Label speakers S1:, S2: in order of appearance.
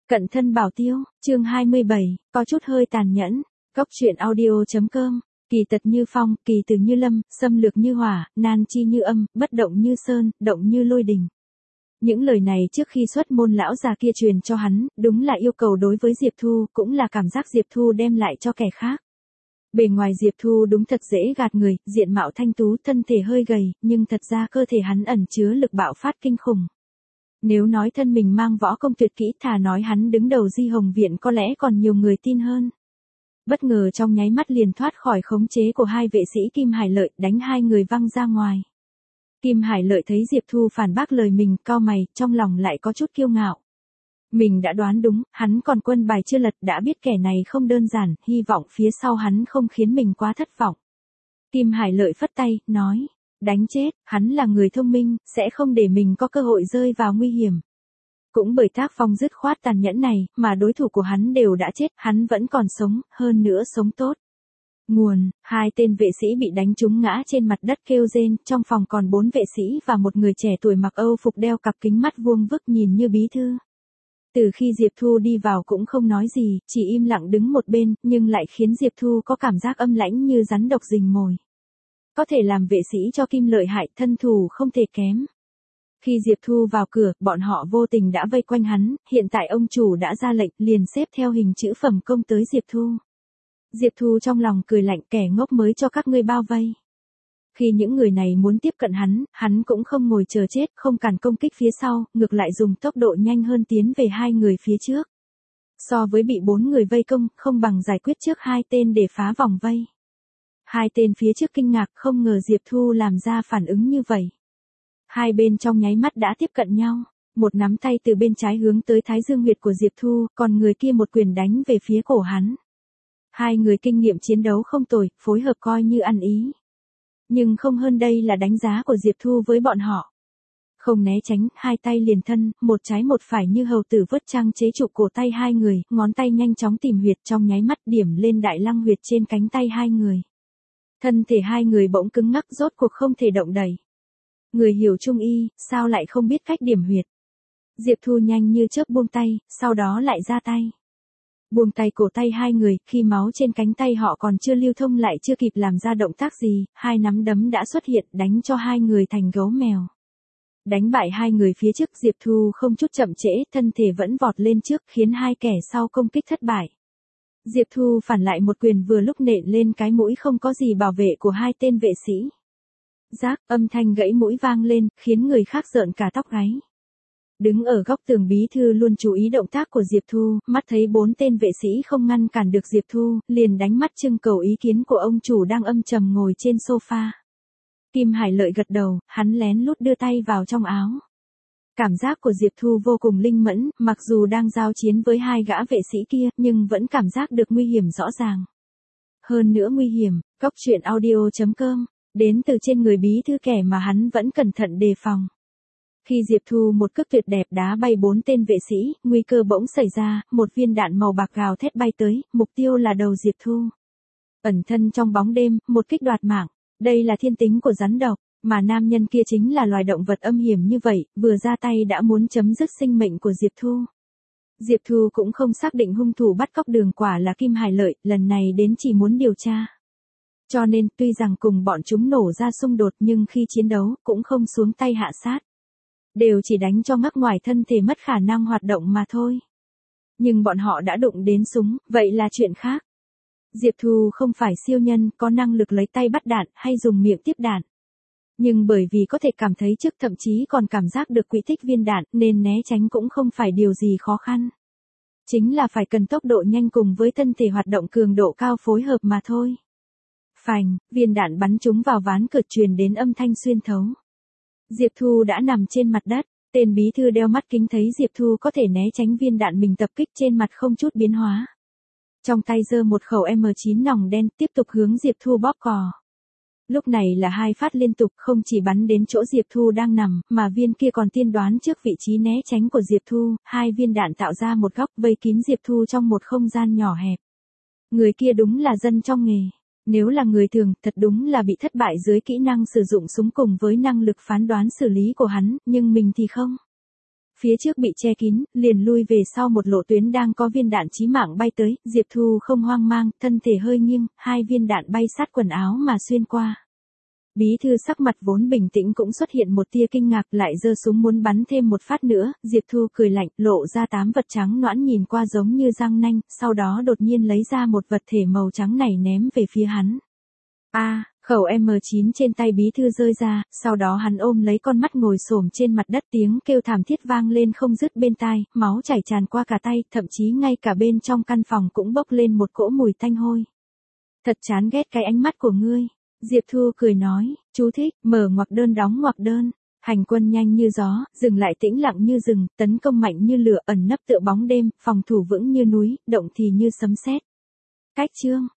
S1: Cận thân bảo tiêu, chương 27, có chút hơi tàn nhẫn. Cốc truyện audio.com. Kỳ tật như phong, kỳ từ như lâm, xâm lược như hỏa, nan chi như âm, bất động như sơn, động như lôi đình. Những lời này trước khi xuất môn lão già kia truyền cho hắn, đúng là yêu cầu đối với Diệp Thu, cũng là cảm giác Diệp Thu đem lại cho kẻ khác. Bề ngoài Diệp Thu đúng thật dễ gạt người, diện mạo thanh tú, thân thể hơi gầy, nhưng thật ra cơ thể hắn ẩn chứa lực bạo phát kinh khủng. Nếu nói thân mình mang võ công tuyệt kỹ, thà nói hắn đứng đầu Di Hồng Viện có lẽ còn nhiều người tin hơn. Bất ngờ trong nháy mắt liền thoát khỏi khống chế của hai vệ sĩ Kim Hải Lợi, đánh hai người văng ra ngoài. Kim Hải Lợi thấy Diệp Thu phản bác lời mình, cau mày, trong lòng lại có chút kiêu ngạo. Mình đã đoán đúng, hắn còn quân bài chưa lật, đã biết kẻ này không đơn giản, hy vọng phía sau hắn không khiến mình quá thất vọng. Kim Hải Lợi phất tay, nói, đánh chết, hắn là người thông minh, sẽ không để mình có cơ hội rơi vào nguy hiểm. Cũng bởi tác phong dứt khoát tàn nhẫn này, mà đối thủ của hắn đều đã chết, hắn vẫn còn sống, hơn nữa sống tốt. Nguồn, hai tên vệ sĩ bị đánh trúng ngã trên mặt đất kêu rên, trong phòng còn 4 vệ sĩ và một người trẻ tuổi mặc Âu phục đeo cặp kính mắt vuông vức nhìn như bí thư. Từ khi Diệp Thu đi vào cũng không nói gì, chỉ im lặng đứng một bên, nhưng lại khiến Diệp Thu có cảm giác âm lãnh như rắn độc rình mồi. Có thể làm vệ sĩ cho Kim lợi hại, thân thủ không thể kém. Khi Diệp Thu vào cửa, bọn họ vô tình đã vây quanh hắn, hiện tại ông chủ đã ra lệnh, liền xếp theo hình chữ phẩm công tới Diệp Thu. Diệp Thu trong lòng cười lạnh, kẻ ngốc mới cho các ngươi bao vây. Khi những người này muốn tiếp cận hắn cũng không ngồi chờ chết, không cản công kích phía sau, ngược lại dùng tốc độ nhanh hơn tiến về hai người phía trước. So với bị 4 người vây công, không bằng giải quyết trước 2 tên để phá vòng vây. 2 tên phía trước kinh ngạc, không ngờ Diệp Thu làm ra phản ứng như vậy. Hai bên trong nháy mắt đã tiếp cận nhau, một nắm tay từ bên trái hướng tới thái dương huyệt của Diệp Thu, còn người kia một quyền đánh về phía cổ hắn. Hai người kinh nghiệm chiến đấu không tồi, phối hợp coi như ăn ý. Nhưng không hơn đây là đánh giá của Diệp Thu với bọn họ. Không né tránh, hai tay liền thân, một trái một phải như hầu tử vớt trang chế trụ cổ tay hai người, ngón tay nhanh chóng tìm huyệt trong nháy mắt điểm lên đại lăng huyệt trên cánh tay hai người. Thân thể hai người bỗng cứng ngắc, rốt cuộc không thể động đậy. Người hiểu trung y, sao lại không biết cách điểm huyệt. Diệp Thu nhanh như chớp buông tay, sau đó lại ra tay. Buông tay cổ tay hai người, khi máu trên cánh tay họ còn chưa lưu thông lại chưa kịp làm ra động tác gì, hai nắm đấm đã xuất hiện đánh cho hai người thành gấu mèo. Đánh bại hai người phía trước, Diệp Thu không chút chậm trễ, thân thể vẫn vọt lên trước khiến hai kẻ sau công kích thất bại. Diệp Thu phản lại một quyền vừa lúc nện lên cái mũi không có gì bảo vệ của hai tên vệ sĩ. Rác, âm thanh gãy mũi vang lên, khiến người khác rợn cả tóc gáy. Đứng ở góc tường bí thư luôn chú ý động tác của Diệp Thu, mắt thấy 4 tên vệ sĩ không ngăn cản được Diệp Thu, liền đánh mắt trưng cầu ý kiến của ông chủ đang âm trầm ngồi trên sofa. Kim Hải Lợi gật đầu, hắn lén lút đưa tay vào trong áo. Cảm giác của Diệp Thu vô cùng linh mẫn, mặc dù đang giao chiến với hai gã vệ sĩ kia, nhưng vẫn cảm giác được nguy hiểm rõ ràng. Hơn nữa nguy hiểm, Cốc truyện audio.com, đến từ trên người bí thư kẻ mà hắn vẫn cẩn thận đề phòng. Khi Diệp Thu một cước tuyệt đẹp đá bay 4 tên vệ sĩ, nguy cơ bỗng xảy ra, một viên đạn màu bạc gào thét bay tới, mục tiêu là đầu Diệp Thu. Ẩn thân trong bóng đêm, một kích đoạt mạng, đây là thiên tính của rắn độc, mà nam nhân kia chính là loài động vật âm hiểm như vậy, vừa ra tay đã muốn chấm dứt sinh mệnh của Diệp Thu. Diệp Thu cũng không xác định hung thủ bắt cóc Đường Quả là Kim Hải Lợi, lần này đến chỉ muốn điều tra. Cho nên, tuy rằng cùng bọn chúng nổ ra xung đột nhưng khi chiến đấu, cũng không xuống tay hạ sát. Đều chỉ đánh cho ngắc ngoài thân thể mất khả năng hoạt động mà thôi. Nhưng bọn họ đã đụng đến súng, vậy là chuyện khác. Diệp Thu không phải siêu nhân, có năng lực lấy tay bắt đạn hay dùng miệng tiếp đạn. Nhưng bởi vì có thể cảm thấy trước, thậm chí còn cảm giác được quỹ tích viên đạn, nên né tránh cũng không phải điều gì khó khăn. Chính là phải cần tốc độ nhanh cùng với thân thể hoạt động cường độ cao phối hợp mà thôi. Phành, viên đạn bắn trúng vào ván cửa, truyền đến âm thanh xuyên thấu. Diệp Thu đã nằm trên mặt đất, tên bí thư đeo mắt kính thấy Diệp Thu có thể né tránh viên đạn mình tập kích trên mặt không chút biến hóa. Trong tay giơ một khẩu M9 nòng đen, tiếp tục hướng Diệp Thu bóp cò. Lúc này là 2 phát liên tục, không chỉ bắn đến chỗ Diệp Thu đang nằm, mà viên kia còn tiên đoán trước vị trí né tránh của Diệp Thu, 2 viên đạn tạo ra một góc vây kín Diệp Thu trong một không gian nhỏ hẹp. Người kia đúng là dân trong nghề. Nếu là người thường, thật đúng là bị thất bại dưới kỹ năng sử dụng súng cùng với năng lực phán đoán xử lý của hắn, nhưng mình thì không. Phía trước bị che kín, liền lui về sau một lộ tuyến đang có viên đạn chí mạng bay tới, Diệp Thu không hoang mang, thân thể hơi nghiêng, 2 viên đạn bay sát quần áo mà xuyên qua. Bí thư sắc mặt vốn bình tĩnh cũng xuất hiện một tia kinh ngạc, lại giơ súng muốn bắn thêm một phát nữa, Diệp Thu cười lạnh, lộ ra 8 vật trắng nõn nhìn qua giống như răng nanh, sau đó đột nhiên lấy ra một vật thể màu trắng này ném về phía hắn. Khẩu M9 trên tay bí thư rơi ra, sau đó hắn ôm lấy con mắt ngồi xổm trên mặt đất, tiếng kêu thảm thiết vang lên không dứt bên tai, máu chảy tràn qua cả tay, thậm chí ngay cả bên trong căn phòng cũng bốc lên một cỗ mùi tanh hôi. Thật chán ghét cái ánh mắt của ngươi. Diệp Thu cười nói, chú thích, mở ngoặc đơn đóng ngoặc đơn. Hành quân nhanh như gió, dừng lại tĩnh lặng như rừng, tấn công mạnh như lửa, ẩn nấp tựa bóng đêm, phòng thủ vững như núi, động thì như sấm sét. Cách chương.